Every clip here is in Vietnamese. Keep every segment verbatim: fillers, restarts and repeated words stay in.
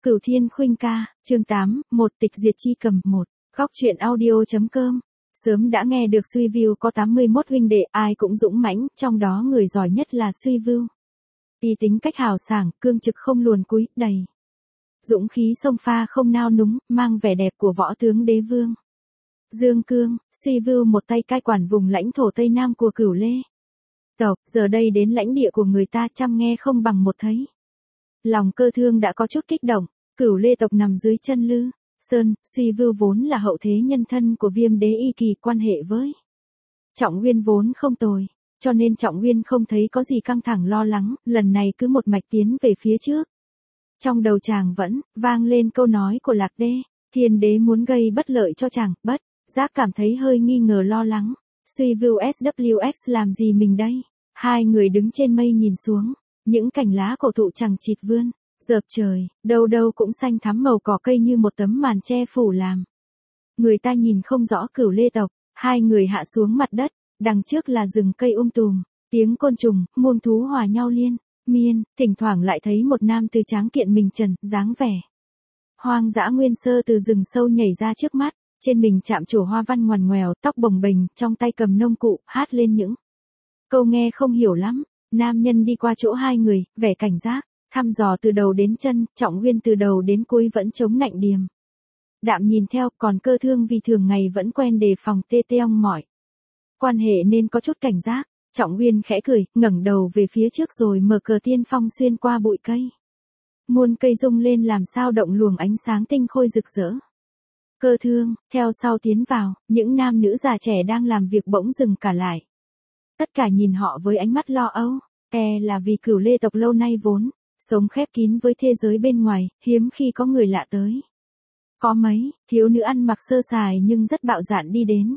Cửu Thiên Khuynh ca, chương tám, một tịch diệt chi cầm, một, góc truyện audio.com. Sớm đã nghe được Suy View có tám mươi mốt huynh đệ, ai cũng dũng mãnh, trong đó người giỏi nhất là Suy View. Y tính cách hào sảng, cương trực không luồn cúi, đầy dũng khí sông pha không nao núng, mang vẻ đẹp của võ tướng đế vương. Dương Cương, Suy View một tay cai quản vùng lãnh thổ Tây Nam của Cửu Lê tộc, giờ đây đến lãnh địa của người ta chăm nghe không bằng một thấy. Lòng Cơ Thương đã có chút kích động. Cửu Lê tộc nằm dưới chân Lư Sơn, Suy View vốn là hậu thế nhân thân của Viêm Đế Y Kỳ, quan hệ với Trọng Nguyên vốn không tồi, cho nên Trọng Nguyên không thấy có gì căng thẳng lo lắng, lần này cứ một mạch tiến về phía trước. Trong đầu chàng vẫn vang lên câu nói của Lạc Đê, Thiên Đế muốn gây bất lợi cho chàng, bất giác cảm thấy hơi nghi ngờ lo lắng. Suy View ét vê ét làm gì mình đây? Hai người đứng trên mây nhìn xuống, những cành lá cổ thụ chằng chịt vươn dợp trời, đâu đâu cũng xanh thắm màu cỏ cây như một tấm màn che phủ làm người ta nhìn không rõ Cửu Lê tộc. Hai người hạ xuống mặt đất, đằng trước là rừng cây um tùm, tiếng côn trùng, muông thú hòa nhau liên miên, thỉnh thoảng lại thấy một nam tử tráng kiện mình trần, dáng vẻ hoang dã nguyên sơ từ rừng sâu nhảy ra trước mắt, trên mình chạm trổ hoa văn ngoằn ngoèo, tóc bồng bềnh, trong tay cầm nông cụ, hát lên những câu nghe không hiểu lắm. Nam nhân đi qua chỗ hai người, vẻ cảnh giác, thăm dò từ đầu đến chân, Trọng Nguyên từ đầu đến cuối vẫn chống nạnh điềm đạm nhìn theo, còn Cơ Thương vì thường ngày vẫn quen đề phòng tê tê ong mỏi quan hệ nên có chút cảnh giác. Trọng Nguyên khẽ cười, ngẩng đầu về phía trước rồi mở cờ tiên phong xuyên qua bụi cây. Muôn cây rung lên làm sao động luồng ánh sáng tinh khôi rực rỡ. Cơ Thương, theo sau tiến vào, những nam nữ già trẻ đang làm việc bỗng dừng cả lại. Tất cả nhìn họ với ánh mắt lo âu, e là vì Cửu Lê tộc lâu nay vốn sống khép kín với thế giới bên ngoài, hiếm khi có người lạ tới. Có mấy thiếu nữ ăn mặc sơ sài nhưng rất bạo dạn đi đến.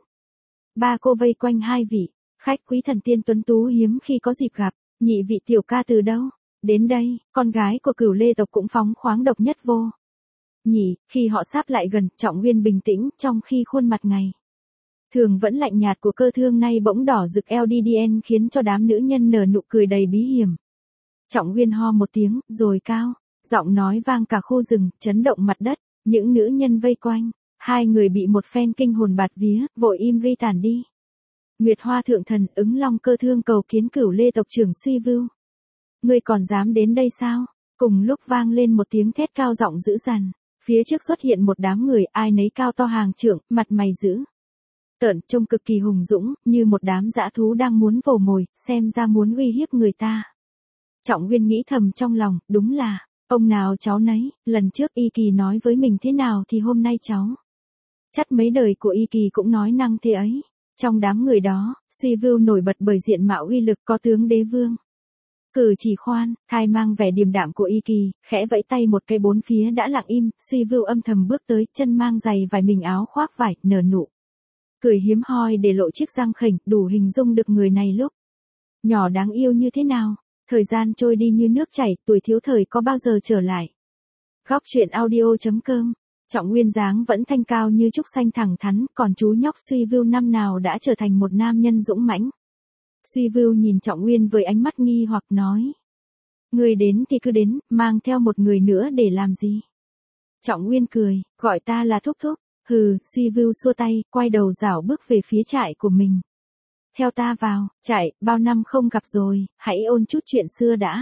Ba cô vây quanh hai vị khách quý thần tiên tuấn tú hiếm khi có dịp gặp. Nhị vị tiểu ca từ đâu đến đây? Con gái của Cửu Lê tộc cũng phóng khoáng độc nhất vô nhị. Khi họ sáp lại gần, Trọng Nguyên bình tĩnh, trong khi khuôn mặt ngày thường vẫn lạnh nhạt của Cơ Thương nay bỗng đỏ rực lờ đê đê en khiến cho đám nữ nhân nở nụ cười đầy bí hiểm. Trọng Nguyên ho một tiếng, rồi cao giọng nói vang cả khu rừng, chấn động mặt đất. Những nữ nhân vây quanh, hai người bị một phen kinh hồn bạt vía, vội im ri tản đi. Nguyệt Hoa thượng thần, Ứng Long Cơ Thương cầu kiến Cửu Lê tộc trưởng Suy View. Ngươi còn dám đến đây sao? Cùng lúc vang lên một tiếng thét cao giọng dữ dằn. Phía trước xuất hiện một đám người, ai nấy cao to hàng trượng, mặt mày dữ tợn, trông cực kỳ hùng dũng, như một đám dã thú đang muốn vồ mồi, xem ra muốn uy hiếp người ta. Trọng Nguyên nghĩ thầm trong lòng, đúng là ông nào cháu nấy, lần trước Y Kỳ nói với mình thế nào thì hôm nay cháu chắc mấy đời của Y Kỳ cũng nói năng thế ấy. Trong đám người đó, Suy View nổi bật bởi diện mạo uy lực, có tướng đế vương cử chỉ khoan thai mang vẻ điềm đạm của Y Kỳ, khẽ vẫy tay một cái bốn phía đã lặng im. Suy View âm thầm bước tới, chân mang giày vải mình áo khoác vải, nở nụ cười hiếm hoi để lộ chiếc răng khểnh, đủ hình dung được người này lúc nhỏ đáng yêu như thế nào. Thời gian trôi đi như nước chảy, tuổi thiếu thời có bao giờ trở lại. Góc truyện audio.com. Trọng Nguyên dáng vẫn thanh cao như trúc xanh thẳng thắn, còn chú nhóc Suy View năm nào đã trở thành một nam nhân dũng mãnh. Suy View nhìn Trọng Nguyên với ánh mắt nghi hoặc nói: Người đến thì cứ đến, mang theo một người nữa để làm gì? Trọng Nguyên cười, gọi ta là thúc thúc. Hừ. Suy View xua tay, quay đầu rảo bước về phía trại của mình. Theo ta vào, trại, bao năm không gặp rồi, hãy ôn chút chuyện xưa đã.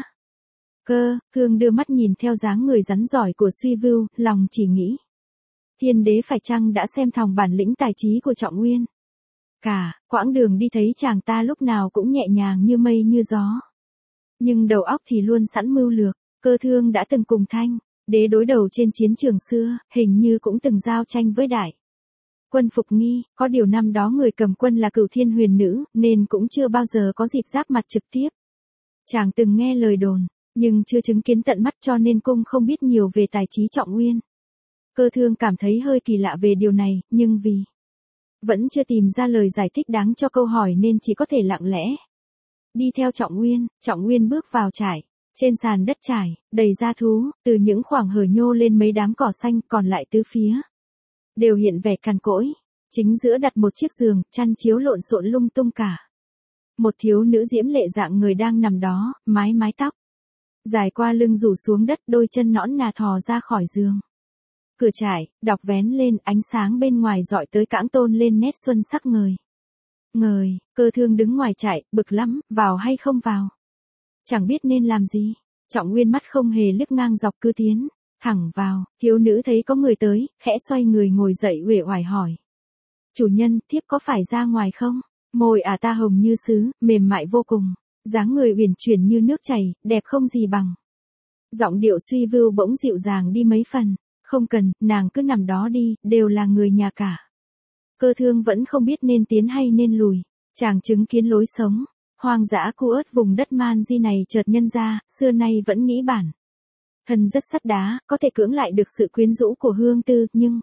Cơ Thương đưa mắt nhìn theo dáng người rắn giỏi của Suy View, lòng chỉ nghĩ. Thiên Đế phải chăng đã xem thòng bản lĩnh tài trí của Trọng Nguyên? Cả quãng đường đi thấy chàng ta lúc nào cũng nhẹ nhàng như mây như gió. Nhưng đầu óc thì luôn sẵn mưu lược. Cơ Thương đã từng cùng Thanh Đế đối đầu trên chiến trường xưa, hình như cũng từng giao tranh với Đại Quân Phục Nghi, có điều năm đó người cầm quân là Cửu Thiên Huyền Nữ, nên cũng chưa bao giờ có dịp giáp mặt trực tiếp. Chàng từng nghe lời đồn, nhưng chưa chứng kiến tận mắt cho nên cung không biết nhiều về tài trí Trọng Nguyên. Cơ Thương cảm thấy hơi kỳ lạ về điều này, nhưng vì vẫn chưa tìm ra lời giải thích đáng cho câu hỏi nên chỉ có thể lặng lẽ đi theo Trọng Nguyên. Trọng Nguyên bước vào trại. Trên sàn đất trải, đầy da thú, từ những khoảng hở nhô lên mấy đám cỏ xanh, còn lại tứ phía đều hiện vẻ cằn cỗi. Chính giữa đặt một chiếc giường, chăn chiếu lộn xộn lung tung cả. Một thiếu nữ diễm lệ dạng người đang nằm đó, mái mái tóc Dài qua lưng rủ xuống đất, đôi chân nõn nà thò ra khỏi giường. Cửa trải, đọc vén lên, ánh sáng bên ngoài dọi tới cãng tôn lên nét xuân sắc ngời. Ngời, Cơ Thương đứng ngoài trại, bực lắm, vào hay không vào? Chẳng biết nên làm gì. Trọng Nguyên mắt không hề liếc ngang dọc cứ tiến thẳng vào. Thiếu nữ thấy có người tới, khẽ xoay người ngồi dậy uể oải hỏi. Chủ nhân, thiếp có phải ra ngoài không? Môi ả ta hồng như sứ, mềm mại vô cùng. Dáng người uyển chuyển như nước chảy, đẹp không gì bằng. Giọng điệu suy vưu bỗng dịu dàng đi mấy phần. Không cần, nàng cứ nằm đó đi, đều là người nhà cả. Cơ Thương vẫn không biết nên tiến hay nên lùi. Chàng chứng kiến lối sống hoang dã cu ớt vùng đất man di này chợt nhân ra, xưa nay vẫn nghĩ bản thân rất sắt đá, có thể cưỡng lại được sự quyến rũ của Hương Tư, nhưng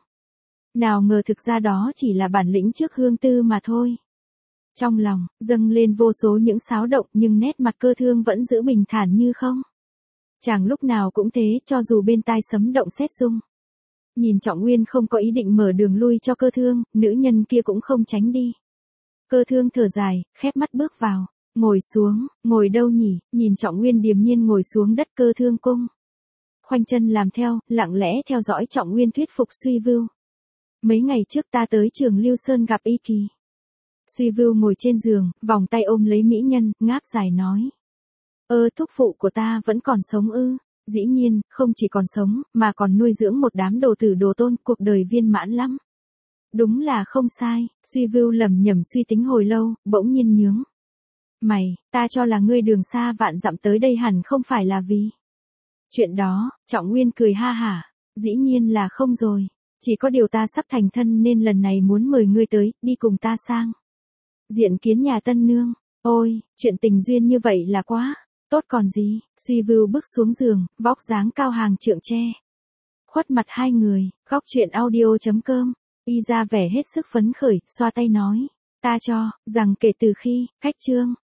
nào ngờ thực ra đó chỉ là bản lĩnh trước Hương Tư mà thôi. Trong lòng dâng lên vô số những xáo động, nhưng nét mặt Cơ Thương vẫn giữ bình thản như không. Chàng lúc nào cũng thế, cho dù bên tai sấm động sét rung. Nhìn Trọng Nguyên không có ý định mở đường lui cho Cơ Thương, nữ nhân kia cũng không tránh đi. Cơ Thương thở dài, khép mắt bước vào, ngồi xuống. Ngồi đâu nhỉ? Nhìn Trọng Nguyên điềm nhiên ngồi xuống đất, Cơ Thương cung khoanh chân làm theo, lặng lẽ theo dõi Trọng Nguyên thuyết phục Suy Vưu. Mấy ngày trước ta tới Trường Lưu Sơn gặp Y Kỳ. Suy Vưu ngồi trên giường, vòng tay ôm lấy mỹ nhân, ngáp dài nói. Ơ, thúc phụ của ta vẫn còn sống ư? Dĩ nhiên, không chỉ còn sống, mà còn nuôi dưỡng một đám đồ tử đồ tôn, cuộc đời viên mãn lắm. Đúng là không sai. Suy Vưu lẩm nhẩm suy tính hồi lâu, bỗng nhiên nhướng mày. Ta cho là ngươi đường xa vạn dặm tới đây hẳn không phải là vì chuyện đó. Trọng Nguyên cười ha hả. Dĩ nhiên là không rồi. Chỉ có điều ta sắp thành thân nên lần này muốn mời ngươi tới, đi cùng ta sang diện kiến nhà tân nương. Ôi, chuyện tình duyên như vậy là quá tốt còn gì. Suy Vưu bước xuống giường, vóc dáng cao hàng trượng tre khuất mặt hai người. Góc truyện audio chấm com. Y ra vẻ hết sức phấn khởi, xoa tay nói. Ta cho rằng kể từ khi khách Trương